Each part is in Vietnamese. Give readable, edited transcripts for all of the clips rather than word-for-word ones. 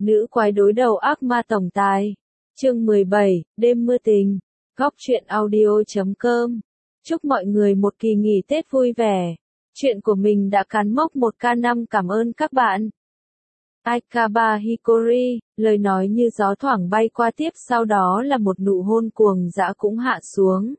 Nữ quái đối đầu ác ma tổng tài. Chương 17, đêm mưa tình. Góc truyện audio.com. Chúc mọi người một kỳ nghỉ Tết vui vẻ. Chuyện của mình đã cán mốc 1K5, cảm ơn các bạn. Aikaba Hikori, lời nói như gió thoảng bay qua, tiếp sau đó là một nụ hôn cuồng dã cũng hạ xuống.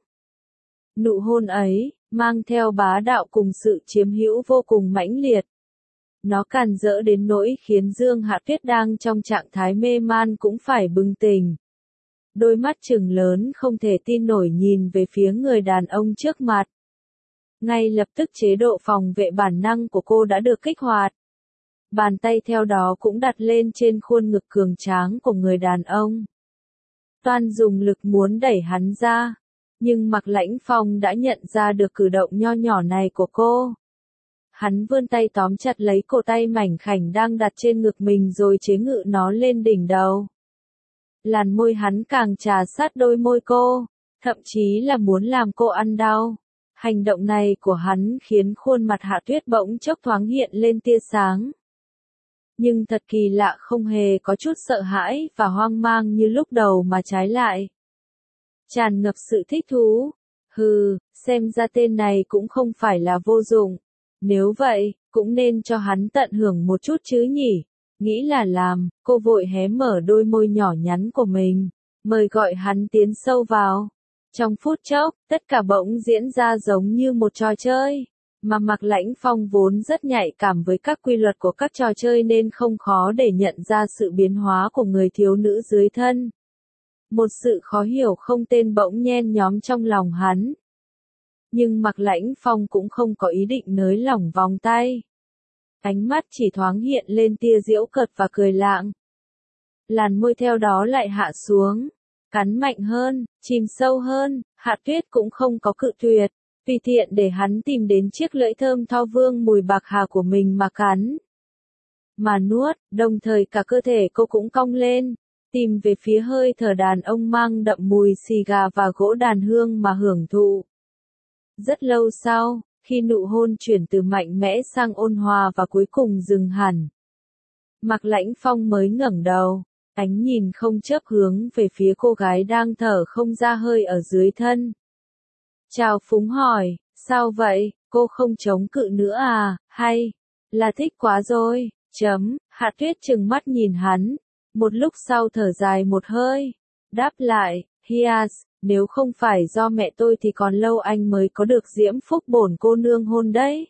Nụ hôn ấy, mang theo bá đạo cùng sự chiếm hữu vô cùng mãnh liệt. Nó càn rỡ đến nỗi khiến Dương Hạ Tuyết đang trong trạng thái mê man cũng phải bừng tỉnh. Đôi mắt trừng lớn không thể tin nổi nhìn về phía người đàn ông trước mặt. Ngay lập tức chế độ phòng vệ bản năng của cô đã được kích hoạt. Bàn tay theo đó cũng đặt lên trên khuôn ngực cường tráng của người đàn ông. Toan dùng lực muốn đẩy hắn ra, nhưng Mạc Lãnh Phong đã nhận ra được cử động nho nhỏ này của cô. Hắn vươn tay tóm chặt lấy cổ tay mảnh khảnh đang đặt trên ngực mình rồi chế ngự nó lên đỉnh đầu. Làn môi hắn càng trà sát đôi môi cô, thậm chí là muốn làm cô ăn đau. Hành động này của hắn khiến khuôn mặt Hạ Tuyết bỗng chốc thoáng hiện lên tia sáng. Nhưng thật kỳ lạ, không hề có chút sợ hãi và hoang mang như lúc đầu mà trái lại tràn ngập sự thích thú. Hừ, xem ra tên này cũng không phải là vô dụng. Nếu vậy, cũng nên cho hắn tận hưởng một chút chứ nhỉ. Nghĩ là làm, cô vội hé mở đôi môi nhỏ nhắn của mình, mời gọi hắn tiến sâu vào. Trong phút chốc, tất cả bỗng diễn ra giống như một trò chơi. Mà Mạc Lãnh Phong vốn rất nhạy cảm với các quy luật của các trò chơi nên không khó để nhận ra sự biến hóa của người thiếu nữ dưới thân. Một sự khó hiểu không tên bỗng nhen nhóm trong lòng hắn. Nhưng Mạc Lãnh Phong cũng không có ý định nới lỏng vòng tay. Ánh mắt chỉ thoáng hiện lên tia giễu cợt và cười lạng. Làn môi theo đó lại hạ xuống, cắn mạnh hơn, chìm sâu hơn. Hạ Tuyết cũng không có cự tuyệt, tùy tiện để hắn tìm đến chiếc lưỡi thơm tho vương mùi bạc hà của mình mà cắn. Mà nuốt, đồng thời cả cơ thể cô cũng cong lên, tìm về phía hơi thở đàn ông mang đậm mùi xì gà và gỗ đàn hương mà hưởng thụ. Rất lâu sau, khi nụ hôn chuyển từ mạnh mẽ sang ôn hòa và cuối cùng dừng hẳn, Mạc Lãnh Phong mới ngẩng đầu, ánh nhìn không chớp hướng về phía cô gái đang thở không ra hơi ở dưới thân. Chào phúng hỏi, sao vậy, cô không chống cự nữa à, hay là thích quá rồi, Hạ Tuyết trừng mắt nhìn hắn, một lúc sau thở dài một hơi, đáp lại, Hias, nếu không phải do mẹ tôi thì còn lâu anh mới có được diễm phúc bổn cô nương hôn đấy.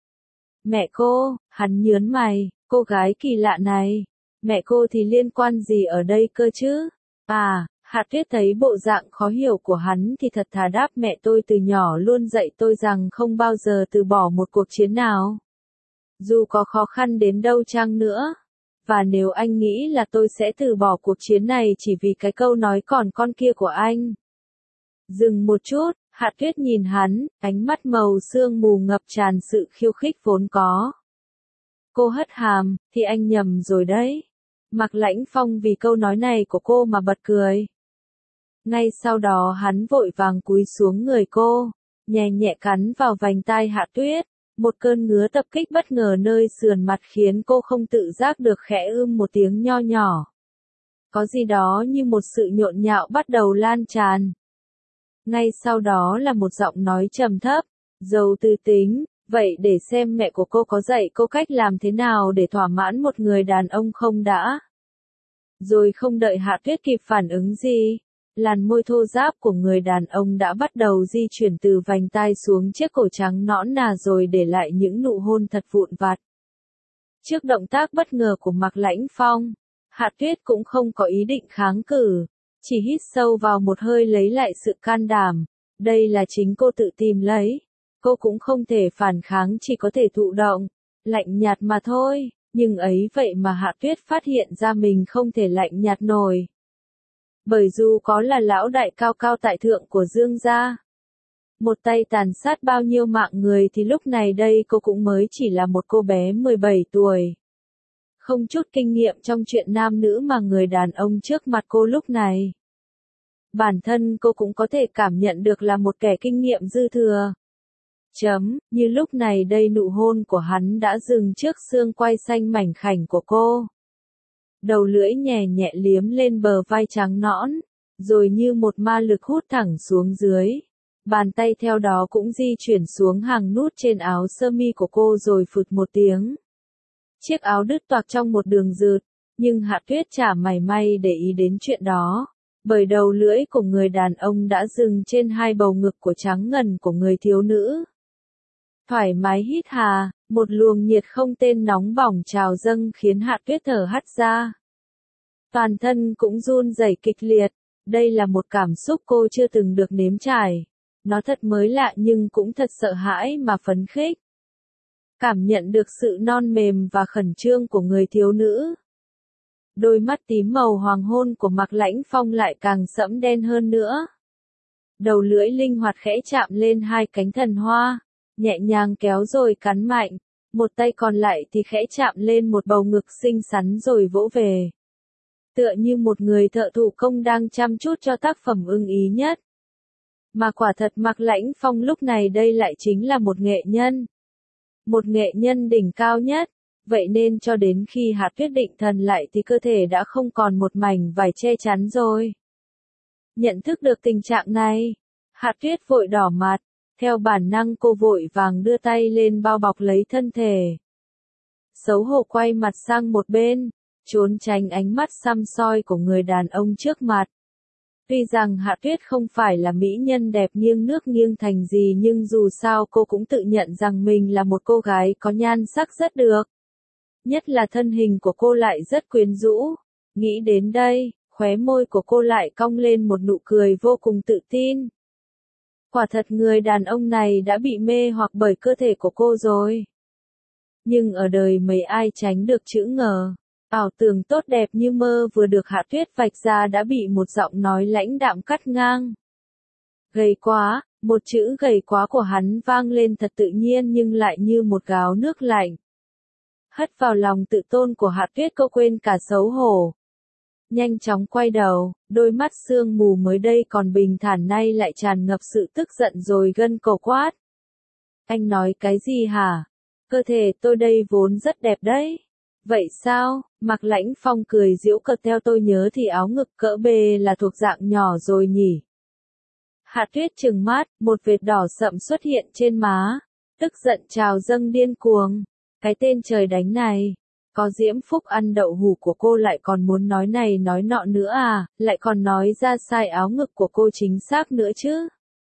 Mẹ cô, hắn nhớn mày, cô gái kỳ lạ này, mẹ cô thì liên quan gì ở đây cơ chứ? À, Hạ Tuyết thấy bộ dạng khó hiểu của hắn thì thật thà đáp, mẹ tôi từ nhỏ luôn dạy tôi rằng không bao giờ từ bỏ một cuộc chiến nào. Dù có khó khăn đến đâu chăng nữa. Và nếu anh nghĩ là tôi sẽ từ bỏ cuộc chiến này chỉ vì cái câu nói còn con kia của anh. Dừng một chút, Hạ Tuyết nhìn hắn, ánh mắt màu sương mù ngập tràn sự khiêu khích vốn có. Cô hất hàm, thì anh nhầm rồi đấy. Mạc Lãnh Phong vì câu nói này của cô mà bật cười. Ngay sau đó hắn vội vàng cúi xuống người cô, nhẹ nhẹ cắn vào vành tai Hạ Tuyết. Một cơn ngứa tập kích bất ngờ nơi sườn mặt khiến cô không tự giác được khẽ một tiếng nho nhỏ. Có gì đó như một sự nhộn nhạo bắt đầu lan tràn. Ngay sau đó là một giọng nói trầm thấp, giàu tư tính, vậy để xem mẹ của cô có dạy cô cách làm thế nào để thỏa mãn một người đàn ông không đã. Rồi không đợi Hạ Tuyết kịp phản ứng gì, làn môi thô ráp của người đàn ông đã bắt đầu di chuyển từ vành tai xuống chiếc cổ trắng nõn nà rồi để lại những nụ hôn thật vụn vặt. Trước động tác bất ngờ của Mạc Lãnh Phong, Hạ Tuyết cũng không có ý định kháng cự, chỉ hít sâu vào một hơi lấy lại sự can đảm. Đây là chính cô tự tìm lấy. Cô cũng không thể phản kháng, chỉ có thể thụ động, lạnh nhạt mà thôi. Nhưng ấy vậy mà Hạ Tuyết phát hiện ra mình không thể lạnh nhạt nổi. Bởi dù có là lão đại cao cao tại thượng của Dương gia, một tay tàn sát bao nhiêu mạng người thì lúc này đây cô cũng mới chỉ là một cô bé 17 tuổi. Không chút kinh nghiệm trong chuyện nam nữ mà người đàn ông trước mặt cô lúc này. Bản thân cô cũng có thể cảm nhận được là một kẻ kinh nghiệm dư thừa. Như lúc này đây nụ hôn của hắn đã dừng trước xương quai xanh mảnh khảnh của cô. đầu lưỡi nhẹ nhẹ liếm lên bờ vai trắng nõn, rồi như một ma lực hút thẳng xuống dưới. Bàn tay theo đó cũng di chuyển xuống hàng nút trên áo sơ mi của cô rồi phụt một tiếng. Chiếc áo đứt toạc trong một đường rượt, nhưng Hạ Tuyết chả mảy may để ý đến chuyện đó, bởi đầu lưỡi của người đàn ông đã dừng trên hai bầu ngực của trắng ngần của người thiếu nữ. Thoải mái hít hà, một luồng nhiệt không tên nóng bỏng trào dâng khiến Hạ Tuyết thở hắt ra. Toàn thân cũng run rẩy kịch liệt, đây là một cảm xúc cô chưa từng được nếm trải. Nó thật mới lạ nhưng cũng thật sợ hãi mà phấn khích. Cảm nhận được sự non mềm và khẩn trương của người thiếu nữ. Đôi mắt tím màu hoàng hôn của Mạc Lãnh Phong lại càng sẫm đen hơn nữa. Đầu lưỡi linh hoạt khẽ chạm lên hai cánh thần hoa, nhẹ nhàng kéo rồi cắn mạnh, một tay còn lại thì khẽ chạm lên một bầu ngực xinh xắn rồi vỗ về. Tựa như một người thợ thủ công đang chăm chút cho tác phẩm ưng ý nhất. Mà quả thật Mạc Lãnh Phong lúc này đây lại chính là một nghệ nhân. Một nghệ nhân đỉnh cao nhất, vậy nên cho đến khi Hạ Tuyết định thần lại thì cơ thể đã không còn một mảnh vải che chắn rồi. Nhận thức được tình trạng này, Hạ Tuyết vội đỏ mặt, theo bản năng cô vội vàng đưa tay lên bao bọc lấy thân thể. Xấu hổ quay mặt sang một bên, trốn tránh ánh mắt săm soi của người đàn ông trước mặt. Tuy rằng Hạ Tuyết không phải là mỹ nhân đẹp nghiêng nước nghiêng thành gì nhưng dù sao cô cũng tự nhận rằng mình là một cô gái có nhan sắc rất được. Nhất là thân hình của cô lại rất quyến rũ. Nghĩ đến đây, khóe môi của cô lại cong lên một nụ cười vô cùng tự tin. Quả thật người đàn ông này đã bị mê hoặc bởi cơ thể của cô rồi. Nhưng ở đời mấy ai tránh được chữ ngờ. Ảo tưởng tốt đẹp như mơ vừa được Hạ Tuyết vạch ra đã bị một giọng nói lãnh đạm cắt ngang. Gầy quá, một chữ gầy quá của hắn vang lên thật tự nhiên nhưng lại như một gáo nước lạnh. Hất vào lòng tự tôn của Hạ Tuyết, cô quên cả xấu hổ. Nhanh chóng quay đầu, đôi mắt sương mù mới đây còn bình thản nay lại tràn ngập sự tức giận rồi gân cổ quát. Anh nói cái gì hả? Cơ thể tôi đây vốn rất đẹp đấy. Vậy sao? Mạc Lãnh Phong cười giễu cợt, theo tôi nhớ thì áo ngực cỡ B là thuộc dạng nhỏ rồi nhỉ. Hạ Tuyết trừng mắt, một vệt đỏ sậm xuất hiện trên má, tức giận trào dâng điên cuồng. Cái tên trời đánh này, có Diễm Phúc ăn đậu hủ của cô lại còn muốn nói này nói nọ nữa à, lại còn nói ra sai áo ngực của cô chính xác nữa chứ.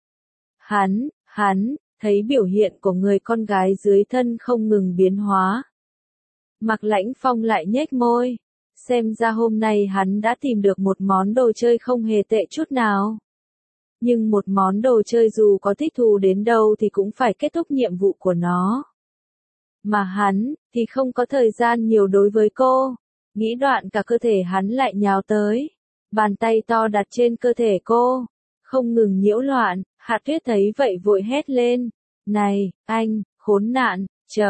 Hắn, thấy biểu hiện của người con gái dưới thân không ngừng biến hóa. Mạc Lãnh Phong lại nhếch môi, xem ra hôm nay hắn đã tìm được một món đồ chơi không hề tệ chút nào. Nhưng một món đồ chơi dù có thích thú đến đâu thì cũng phải kết thúc nhiệm vụ của nó. Mà hắn, thì không có thời gian nhiều đối với cô. Nghĩ đoạn cả cơ thể hắn lại nhào tới. Bàn tay to đặt trên cơ thể cô. Không ngừng nhiễu loạn, Hạ Tuyết thấy vậy vội hét lên. Này, anh, khốn nạn,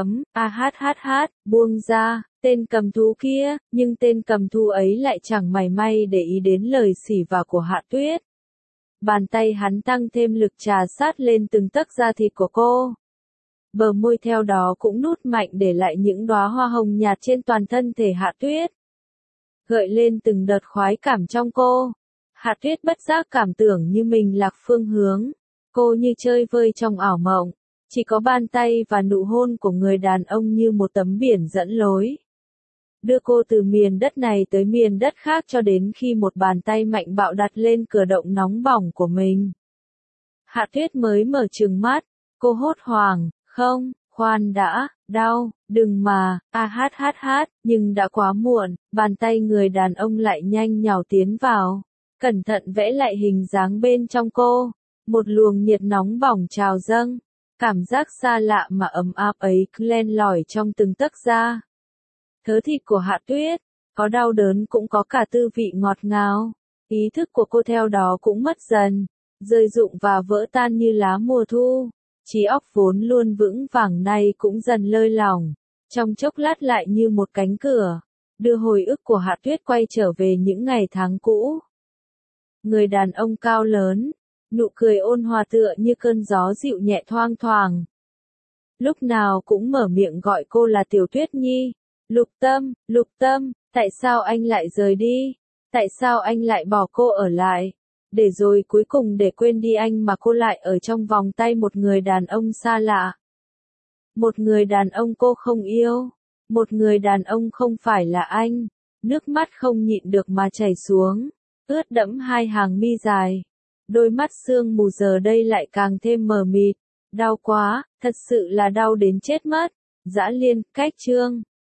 buông ra, tên cầm thú kia, nhưng tên cầm thú ấy lại chẳng mảy may để ý đến lời xỉ vả của Hạ Tuyết. Bàn tay hắn tăng thêm lực trà sát lên từng tấc da thịt của cô. Bờ môi theo đó cũng nút mạnh để lại những đóa hoa hồng nhạt trên toàn thân thể Hạ Tuyết. Gợi lên từng đợt khoái cảm trong cô. Hạ Tuyết bất giác cảm tưởng như mình lạc phương hướng. Cô như chơi vơi trong ảo mộng. Chỉ có bàn tay và nụ hôn của người đàn ông như một tấm biển dẫn lối. Đưa cô từ miền đất này tới miền đất khác cho đến khi một bàn tay mạnh bạo đặt lên cửa động nóng bỏng của mình. Hạ Tuyết mới mở trừng mắt. Cô hốt hoảng. Không, khoan đã, đau, đừng mà, nhưng đã quá muộn, bàn tay người đàn ông lại nhanh nhào tiến vào, cẩn thận vẽ lại hình dáng bên trong cô, một luồng nhiệt nóng bỏng trào dâng, cảm giác xa lạ mà ấm áp ấy cứ len lỏi trong từng tấc da. Thớ thịt của Hạ Tuyết, có đau đớn cũng có cả tư vị ngọt ngào, ý thức của cô theo đó cũng mất dần, rơi rụng và vỡ tan như lá mùa thu. Trí óc vốn luôn vững vàng nay cũng dần lơi lỏng, trong chốc lát lại như một cánh cửa, đưa hồi ức của Hạ Tuyết quay trở về những ngày tháng cũ. Người đàn ông cao lớn, nụ cười ôn hòa tựa như cơn gió dịu nhẹ thoang thoảng. Lúc nào cũng mở miệng gọi cô là Tiểu Tuyết Nhi, Lục Tâm, tại sao anh lại rời đi? Tại sao anh lại bỏ cô ở lại? Để rồi cuối cùng để quên đi anh mà cô lại ở trong vòng tay một người đàn ông xa lạ. Một người đàn ông cô không yêu. Một người đàn ông không phải là anh. Nước mắt không nhịn được mà chảy xuống, ướt đẫm hai hàng mi dài. Đôi mắt sương mù giờ đây lại càng thêm mờ mịt. Đau quá, thật sự là đau đến chết mất. Dã Liên, Cách Chương.